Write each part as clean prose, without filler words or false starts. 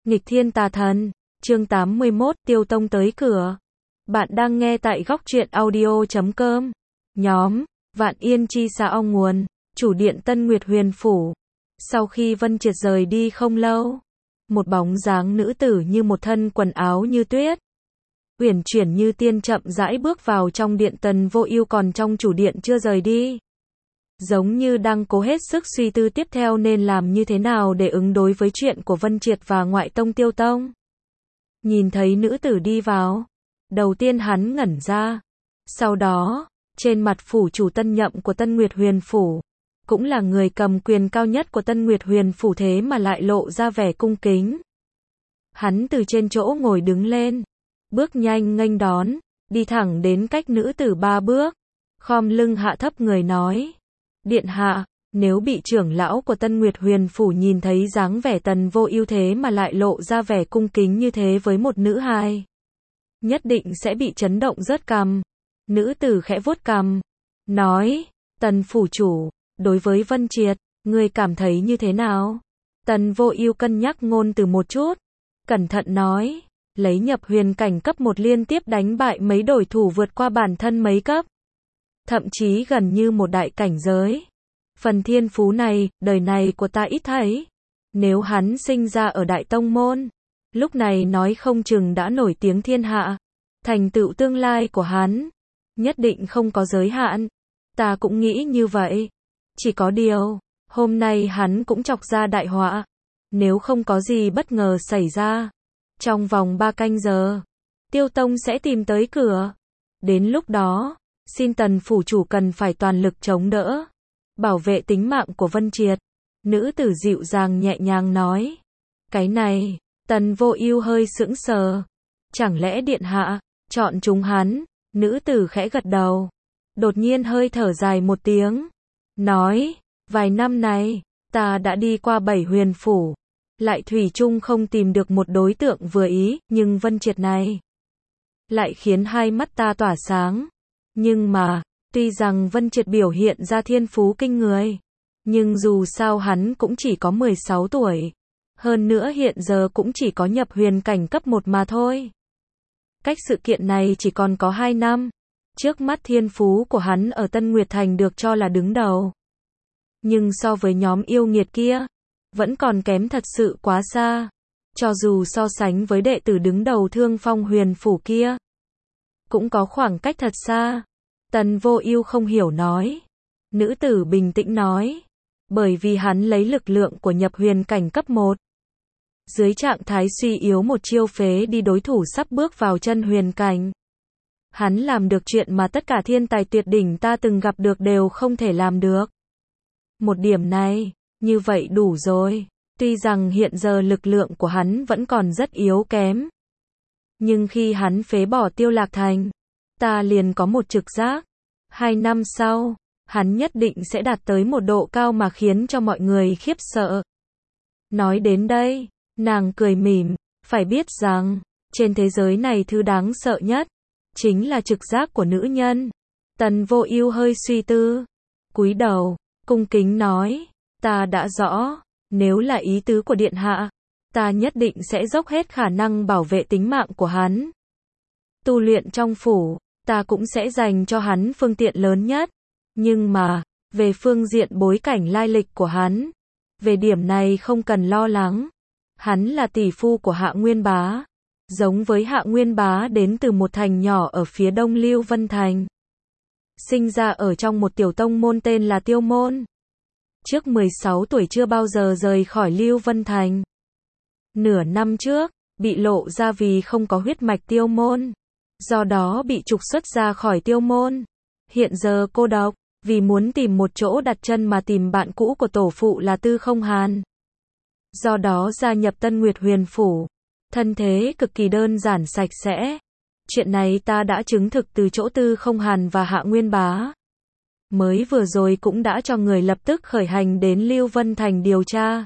Nghịch thiên tà thần, chương 81, Tiêu Tông tới cửa. Bạn đang nghe tại góc truyện audio.com. Nhóm, Vạn Yên Chi Xà Ong Nguồn, chủ điện Tân Nguyệt Huyền Phủ. Sau khi Vân Triệt rời đi không lâu, một bóng dáng nữ tử như một thân quần áo như tuyết, uyển chuyển như tiên chậm rãi bước vào trong điện. Tần Vô Ưu còn trong chủ điện chưa rời đi, giống như đang cố hết sức suy tư tiếp theo nên làm như thế nào để ứng đối với chuyện của Vân Triệt và ngoại tông Tiêu Tông. Nhìn thấy nữ tử đi vào, đầu tiên hắn ngẩn ra, sau đó, trên mặt phủ chủ tân nhậm của Tân Nguyệt Huyền Phủ, cũng là người cầm quyền cao nhất của Tân Nguyệt Huyền Phủ thế mà lại lộ ra vẻ cung kính. Hắn từ trên chỗ ngồi đứng lên, bước nhanh nghênh đón, đi thẳng đến cách nữ tử 3 bước, khom lưng hạ thấp người nói: "Điện hạ, nếu bị trưởng lão của Tân Nguyệt Huyền Phủ nhìn thấy dáng vẻ Tần Vô Ưu thế mà lại lộ ra vẻ cung kính như thế với một nữ hài, nhất định sẽ bị chấn động rớt cằm." Nữ tử khẽ vuốt cằm, nói: "Tần phủ chủ, đối với Vân Triệt, ngươi cảm thấy như thế nào?" Tần Vô Ưu cân nhắc ngôn từ một chút, cẩn thận nói: "Lấy nhập huyền cảnh cấp 1 liên tiếp đánh bại mấy đối thủ vượt qua bản thân mấy cấp, thậm chí gần như một đại cảnh giới. Phần thiên phú này, đời này của ta ít thấy. Nếu hắn sinh ra ở đại tông môn, lúc này nói không chừng đã nổi tiếng thiên hạ. Thành tựu tương lai của hắn, nhất định không có giới hạn." Ta cũng nghĩ như vậy. Chỉ có điều, hôm nay hắn cũng chọc ra đại họa. Nếu không có gì bất ngờ xảy ra, trong vòng 3 canh giờ, Tiêu Tông sẽ tìm tới cửa. Đến lúc đó, xin Tần phủ chủ cần phải toàn lực chống đỡ, bảo vệ tính mạng của Vân Triệt." Nữ tử dịu dàng nhẹ nhàng nói. Cái này, Tần Vô Ưu hơi sững sờ. Chẳng lẽ điện hạ chọn chúng hắn? Nữ tử khẽ gật đầu, đột nhiên hơi thở dài một tiếng, nói: "Vài năm này, ta đã đi qua 7 huyền phủ, lại thủy chung không tìm được một đối tượng vừa ý, nhưng Vân Triệt này lại khiến hai mắt ta tỏa sáng. Nhưng mà, tuy rằng Vân Triệt biểu hiện ra thiên phú kinh người, nhưng dù sao hắn cũng chỉ có 16 tuổi. Hơn nữa hiện giờ cũng chỉ có nhập huyền cảnh cấp 1 mà thôi. Cách sự kiện này chỉ còn có 2 năm. Trước mắt thiên phú của hắn ở Tân Nguyệt Thành được cho là đứng đầu. Nhưng so với nhóm yêu nghiệt kia, vẫn còn kém thật sự quá xa. Cho dù so sánh với đệ tử đứng đầu Thương Phong Huyền Phủ kia, cũng có khoảng cách thật xa." Tần Vô Ưu không hiểu nói. Nữ tử bình tĩnh nói: "Bởi vì hắn lấy lực lượng của nhập huyền cảnh cấp 1. Dưới trạng thái suy yếu một chiêu phế đi đối thủ sắp bước vào chân huyền cảnh. Hắn làm được chuyện mà tất cả thiên tài tuyệt đỉnh ta từng gặp được đều không thể làm được. Một điểm này, như vậy đủ rồi. Tuy rằng hiện giờ lực lượng của hắn vẫn còn rất yếu kém, nhưng khi hắn phế bỏ Tiêu Lạc Thành, ta liền có một trực giác. 2 năm sau, hắn nhất định sẽ đạt tới một độ cao mà khiến cho mọi người khiếp sợ." Nói đến đây, nàng cười mỉm, phải biết rằng, trên thế giới này thứ đáng sợ nhất, chính là trực giác của nữ nhân. Tần Vô Ưu hơi suy tư, cúi đầu, cung kính nói: "Ta đã rõ, nếu là ý tứ của điện hạ, ta nhất định sẽ dốc hết khả năng bảo vệ tính mạng của hắn. Tu luyện trong phủ, ta cũng sẽ dành cho hắn phương tiện lớn nhất. Nhưng mà, về phương diện bối cảnh lai lịch của hắn, về điểm này không cần lo lắng. Hắn là tỷ phu của Hạ Nguyên Bá, giống với Hạ Nguyên Bá đến từ một thành nhỏ ở phía đông Lưu Vân Thành. Sinh ra ở trong một tiểu tông môn tên là Tiêu Môn. Trước 16 tuổi chưa bao giờ rời khỏi Lưu Vân Thành. Nửa năm trước, bị lộ ra vì không có huyết mạch Tiêu Môn, do đó bị trục xuất ra khỏi Tiêu Môn. Hiện giờ cô độc, vì muốn tìm một chỗ đặt chân mà tìm bạn cũ của tổ phụ là Tư Không Hàn. Do đó gia nhập Tân Nguyệt Huyền Phủ. Thân thế cực kỳ đơn giản sạch sẽ. Chuyện này ta đã chứng thực từ chỗ Tư Không Hàn và Hạ Nguyên Bá. Mới vừa rồi cũng đã cho người lập tức khởi hành đến Lưu Vân Thành điều tra.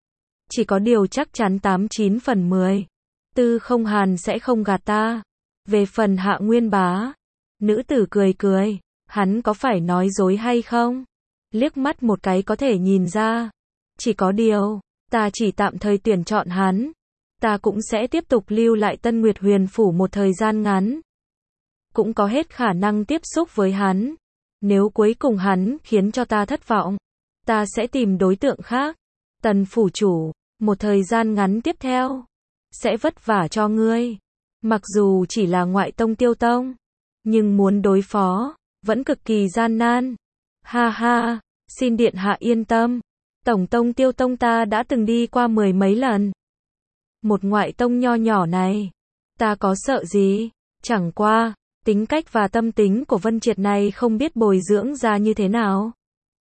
Chỉ có điều chắc chắn 89 phần 10. Tư Không Hàn sẽ không gạt ta. Về phần Hạ Nguyên Bá." Nữ tử cười cười, hắn có phải nói dối hay không? Liếc mắt một cái có thể nhìn ra. Chỉ có điều, ta chỉ tạm thời tuyển chọn hắn. ta cũng sẽ tiếp tục lưu lại Tân Nguyệt Huyền Phủ một thời gian ngắn. Cũng có hết khả năng tiếp xúc với hắn. Nếu cuối cùng hắn khiến cho ta thất vọng, ta sẽ tìm đối tượng khác. Tần phủ chủ, một thời gian ngắn tiếp theo, sẽ vất vả cho ngươi. Mặc dù chỉ là ngoại tông Tiêu Tông, nhưng muốn đối phó, vẫn cực kỳ gian nan. Ha ha, xin điện hạ yên tâm. Tổng tông Tiêu Tông ta đã từng đi qua 10 mấy lần. Một ngoại tông nho nhỏ này, ta có sợ gì? Chẳng qua, tính cách và tâm tính của Vân Triệt này không biết bồi dưỡng ra như thế nào.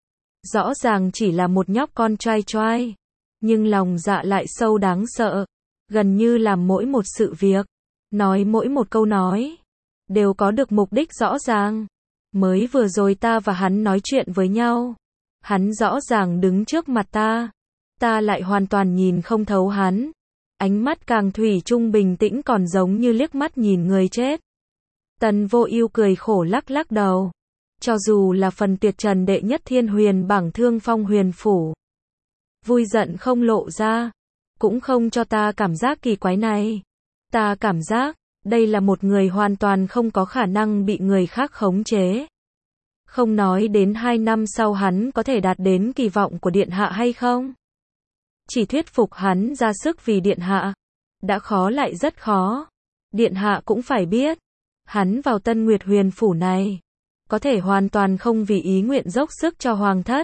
Rõ ràng chỉ là một nhóc con trai trai, nhưng lòng dạ lại sâu đáng sợ. Gần như làm mỗi một sự việc, nói mỗi một câu nói, đều có được mục đích rõ ràng. Mới vừa rồi ta và hắn nói chuyện với nhau. Hắn rõ ràng đứng trước mặt ta lại hoàn toàn nhìn không thấu hắn. Ánh mắt càng thủy chung bình tĩnh còn giống như liếc mắt nhìn người chết. Tần Vô Ưu cười khổ lắc lắc đầu. Cho dù là phần tuyệt trần đệ nhất thiên huyền bảng Thương Phong Huyền Phủ, vui giận không lộ ra, cũng không cho ta cảm giác kỳ quái này. Ta cảm giác, đây là một người hoàn toàn không có khả năng bị người khác khống chế. Không nói đến 2 năm sau hắn có thể đạt đến kỳ vọng của điện hạ hay không. Chỉ thuyết phục hắn ra sức vì điện hạ, đã khó lại rất khó. Điện hạ cũng phải biết, hắn vào Tân Nguyệt Huyền Phủ này, có thể hoàn toàn không vì ý nguyện dốc sức cho hoàng thất.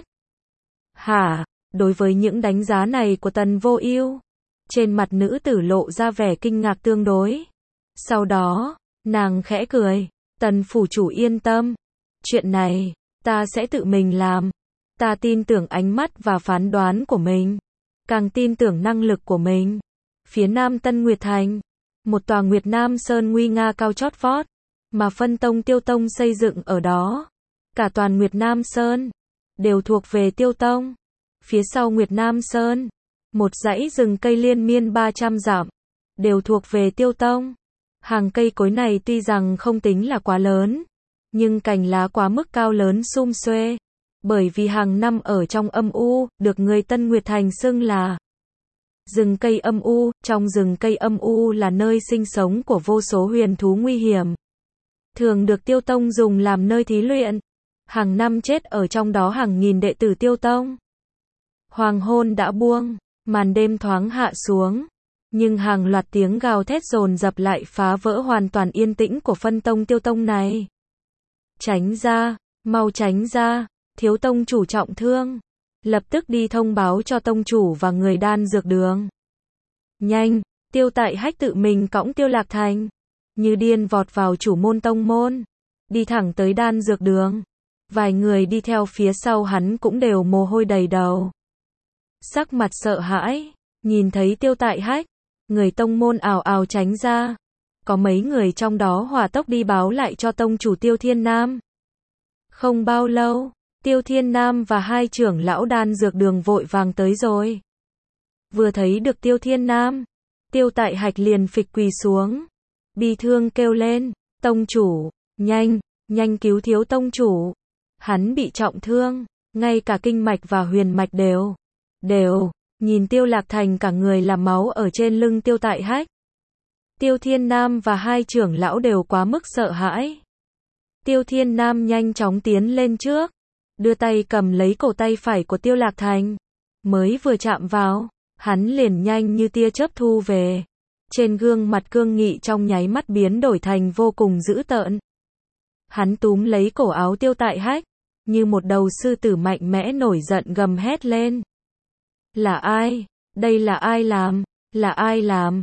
Hả, đối với những đánh giá này của Tần Vô Ưu, trên mặt nữ tử lộ ra vẻ kinh ngạc tương đối. Sau đó, nàng khẽ cười, Tần phủ chủ yên tâm. Chuyện này, ta sẽ tự mình làm. Ta tin tưởng ánh mắt và phán đoán của mình. Càng tin tưởng năng lực của mình. Phía nam Tân Nguyệt Thành, một tòa Nguyệt Nam Sơn nguy nga cao chót vót, mà phân tông Tiêu Tông xây dựng ở đó. Cả toàn Nguyệt Nam Sơn, đều thuộc về Tiêu Tông. Phía sau Nguyệt Nam Sơn, một dãy rừng cây liên miên 300 dặm, đều thuộc về Tiêu Tông. Hàng cây cối này tuy rằng không tính là quá lớn, nhưng cành lá quá mức cao lớn sum xuê, bởi vì hàng năm ở trong âm u, được người Tân Nguyệt Thành xưng là rừng cây âm u. Trong rừng cây âm u là nơi sinh sống của vô số huyền thú nguy hiểm, thường được Tiêu Tông dùng làm nơi thí luyện. Hàng năm chết ở trong đó hàng nghìn đệ tử Tiêu Tông. Hoàng hôn đã buông, màn đêm thoáng hạ xuống, nhưng hàng loạt tiếng gào thét dồn dập lại phá vỡ hoàn toàn yên tĩnh của phân tông Tiêu Tông này. Tránh ra, mau tránh ra, thiếu tông chủ trọng thương. Lập tức đi thông báo cho tông chủ và người đan dược đường. Nhanh, Tiêu Tại Hách tự mình cõng Tiêu Lạc Thành, như điên vọt vào chủ môn tông môn, đi thẳng tới đan dược đường. Vài người đi theo phía sau hắn cũng đều mồ hôi đầy đầu. Sắc mặt sợ hãi, nhìn thấy Tiêu Tại Hách, người tông môn ào ào tránh ra. Có mấy người trong đó hỏa tốc đi báo lại cho tông chủ Tiêu Thiên Nam. Không bao lâu, Tiêu Thiên Nam và 2 trưởng lão đan dược đường vội vàng tới rồi. Vừa thấy được Tiêu Thiên Nam, Tiêu Tại Hách liền phịch quỳ xuống, bi thương kêu lên, tông chủ, nhanh, nhanh cứu thiếu tông chủ. Hắn bị trọng thương, ngay cả kinh mạch và huyền mạch đều, nhìn Tiêu Lạc Thành cả người là máu ở trên lưng Tiêu Tại Hách. Tiêu Thiên Nam và 2 trưởng lão đều quá mức sợ hãi. Tiêu Thiên Nam nhanh chóng tiến lên trước, đưa tay cầm lấy cổ tay phải của Tiêu Lạc Thành. Mới vừa chạm vào, hắn liền nhanh như tia chớp thu về. Trên gương mặt cương nghị trong nháy mắt biến đổi thành vô cùng dữ tợn. Hắn túm lấy cổ áo Tiêu Tại Hách, như một đầu sư tử mạnh mẽ nổi giận gầm hét lên. Là ai? Đây là ai làm? Là ai làm?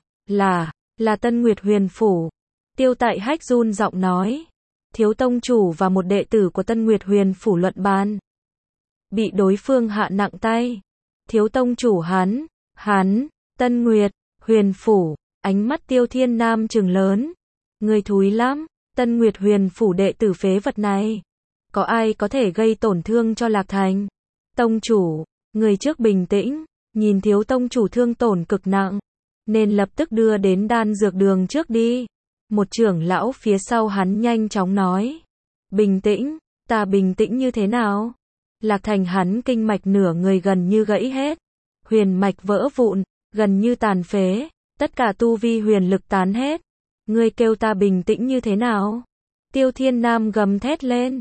Là Tân Nguyệt Huyền Phủ. Tiêu Tại Hách run giọng nói. Thiếu tông chủ và một đệ tử của Tân Nguyệt Huyền Phủ luận bàn, bị đối phương hạ nặng tay. Thiếu tông chủ hắn, Tân Nguyệt Huyền Phủ. Ánh mắt Tiêu Thiên Nam trừng lớn. Người thúi lắm, Tân Nguyệt Huyền Phủ đệ tử phế vật này. Có ai có thể gây tổn thương cho Lạc Thành? Tông chủ, người trước bình tĩnh, nhìn thiếu tông chủ thương tổn cực nặng, nên lập tức đưa đến đan dược đường trước đi. Một trưởng lão phía sau hắn nhanh chóng nói. Bình tĩnh, ta bình tĩnh như thế nào? Lạc Thành hắn kinh mạch nửa người gần như gãy hết, huyền mạch vỡ vụn, gần như tàn phế. tất cả tu vi huyền lực tán hết. Ngươi kêu ta bình tĩnh như thế nào? Tiêu Thiên Nam gầm thét lên.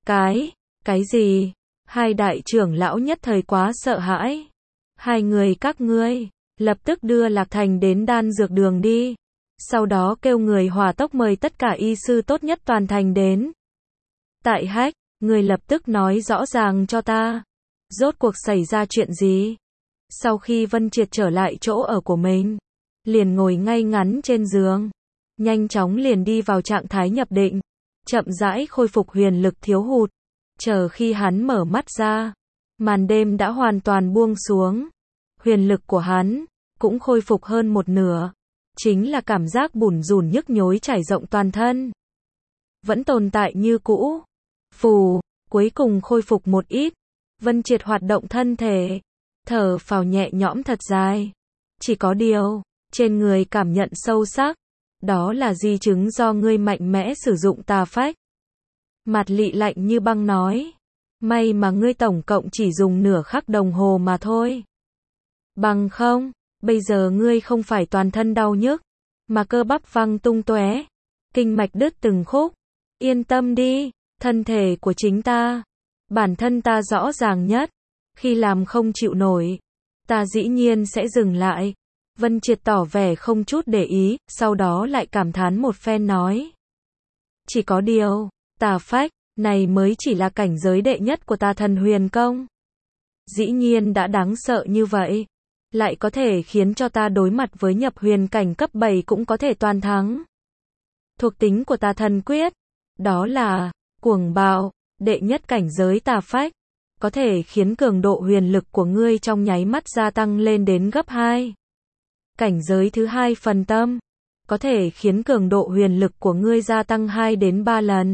Cái gì? Hai đại trưởng lão nhất thời quá sợ hãi. Hai người các ngươi, lập tức đưa Lạc Thành đến đan dược đường đi. Sau đó kêu người hỏa tốc mời tất cả y sư tốt nhất toàn thành đến. Tại Hách, người lập tức nói rõ ràng cho ta. Rốt cuộc xảy ra chuyện gì? Sau khi Vân Triệt trở lại chỗ ở của mình, liền ngồi ngay ngắn trên giường, nhanh chóng liền đi vào trạng thái nhập định, chậm rãi khôi phục huyền lực thiếu hụt. Chờ khi hắn mở mắt ra, màn đêm đã hoàn toàn buông xuống. Huyền lực của hắn cũng khôi phục hơn một nửa, chính là cảm giác bủn rủn nhức nhối trải rộng toàn thân. Vẫn tồn tại như cũ. Phù, cuối cùng khôi phục một ít. Vân Triệt hoạt động thân thể, thở phào nhẹ nhõm thật dài. Chỉ có điều, trên người cảm nhận sâu sắc, đó là di chứng do ngươi mạnh mẽ sử dụng tà phách. Mạt Lị lạnh như băng nói, may mà ngươi tổng cộng chỉ dùng nửa khắc đồng hồ mà thôi. Bằng không, bây giờ ngươi không phải toàn thân đau nhức, mà cơ bắp văng tung tóe, kinh mạch đứt từng khúc. Yên tâm đi, thân thể của chính ta, bản thân ta rõ ràng nhất. Khi làm không chịu nổi, ta dĩ nhiên sẽ dừng lại. Vân Triệt tỏ vẻ không chút để ý, sau đó lại cảm thán một phen nói. Chỉ có điều, tà phách, này mới chỉ là cảnh giới đệ nhất của ta thần huyền công. Dĩ nhiên đã đáng sợ như vậy, lại có thể khiến cho ta đối mặt với nhập huyền cảnh cấp 7 cũng có thể toàn thắng. Thuộc tính của tà thần quyết, đó là cuồng bạo, đệ nhất cảnh giới tà phách, có thể khiến cường độ huyền lực của ngươi trong nháy mắt gia tăng lên đến gấp 2. Cảnh giới thứ hai phần tâm, có thể khiến cường độ huyền lực của ngươi gia tăng 2 đến 3 lần.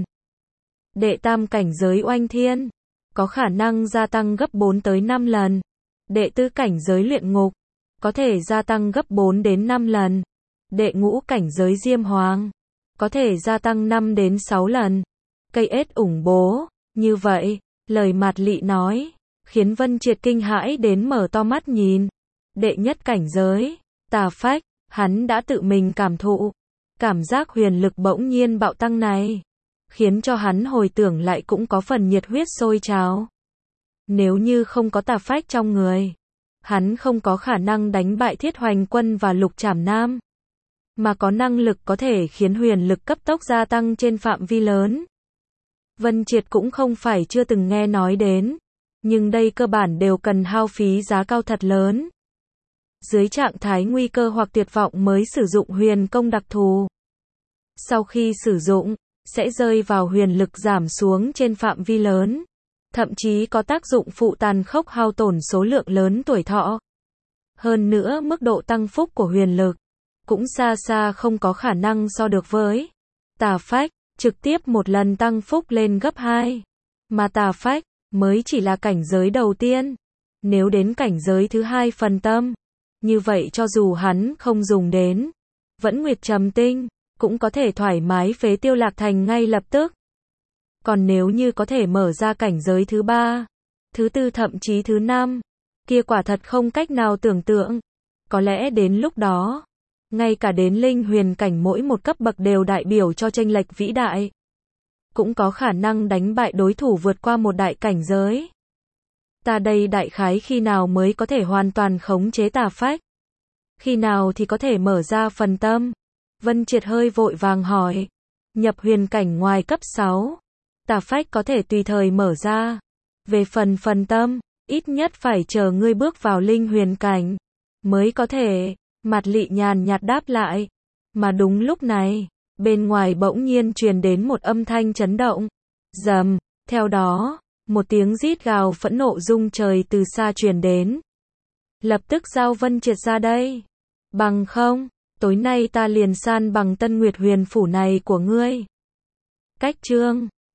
Đệ tam cảnh giới oanh thiên, có khả năng gia tăng gấp 4 tới 5 lần. Đệ tứ cảnh giới luyện ngục, có thể gia tăng gấp 4 đến 5 lần. Đệ ngũ cảnh giới diêm hoàng, có thể gia tăng 5 đến 6 lần. Cây ết ủng bố, như vậy, lời Mạt Lị nói, khiến Vân Triệt kinh hãi đến mở to mắt nhìn. Đệ nhất cảnh giới, tà phách, hắn đã tự mình cảm thụ. Cảm giác huyền lực bỗng nhiên bạo tăng này, khiến cho hắn hồi tưởng lại cũng có phần nhiệt huyết sôi trào. Nếu như không có tà phách trong người, hắn không có khả năng đánh bại Thiết Hoành Quân và Lục Trảm Nam, mà có năng lực có thể khiến huyền lực cấp tốc gia tăng trên phạm vi lớn. Vân Triệt cũng không phải chưa từng nghe nói đến, nhưng đây cơ bản đều cần hao phí giá cao thật lớn. Dưới trạng thái nguy cơ hoặc tuyệt vọng mới sử dụng huyền công đặc thù. Sau khi sử dụng, sẽ rơi vào huyền lực giảm xuống trên phạm vi lớn, thậm chí có tác dụng phụ tàn khốc hao tổn số lượng lớn tuổi thọ. Hơn nữa mức độ tăng phúc của huyền lực, cũng xa xa không có khả năng so được với tà phách, trực tiếp một lần tăng phúc lên gấp 2. Mà tà phách, mới chỉ là cảnh giới đầu tiên. Nếu đến cảnh giới thứ hai phần tâm, như vậy cho dù hắn không dùng đến Vẫn Nguyệt Trầm Tinh, cũng có thể thoải mái phế tiêu Lạc Thành ngay lập tức. Còn nếu như có thể mở ra cảnh giới thứ 3, thứ 4 thậm chí thứ 5, kia quả thật không cách nào tưởng tượng. Có lẽ đến lúc đó, ngay cả đến linh huyền cảnh mỗi một cấp bậc đều đại biểu cho chênh lệch vĩ đại. Cũng có khả năng đánh bại đối thủ vượt qua một đại cảnh giới. Ta đây đại khái khi nào mới có thể hoàn toàn khống chế tà phách? Khi nào thì có thể mở ra phần tâm? Vân Triệt hơi vội vàng hỏi. Nhập huyền cảnh ngoài cấp 6, tà phách có thể tùy thời mở ra. Về phần tâm, ít nhất phải chờ ngươi bước vào linh huyền cảnh mới có thể. Mạt Lị nhàn nhạt đáp lại. Mà đúng lúc này, bên ngoài bỗng nhiên truyền đến một âm thanh chấn động. Rầm, theo đó, một tiếng rít gào phẫn nộ rung trời từ xa truyền đến. Lập tức giao Vân Triệt ra đây. Bằng không, tối nay ta liền san bằng Tân Nguyệt Huyền phủ này của ngươi. Cách chương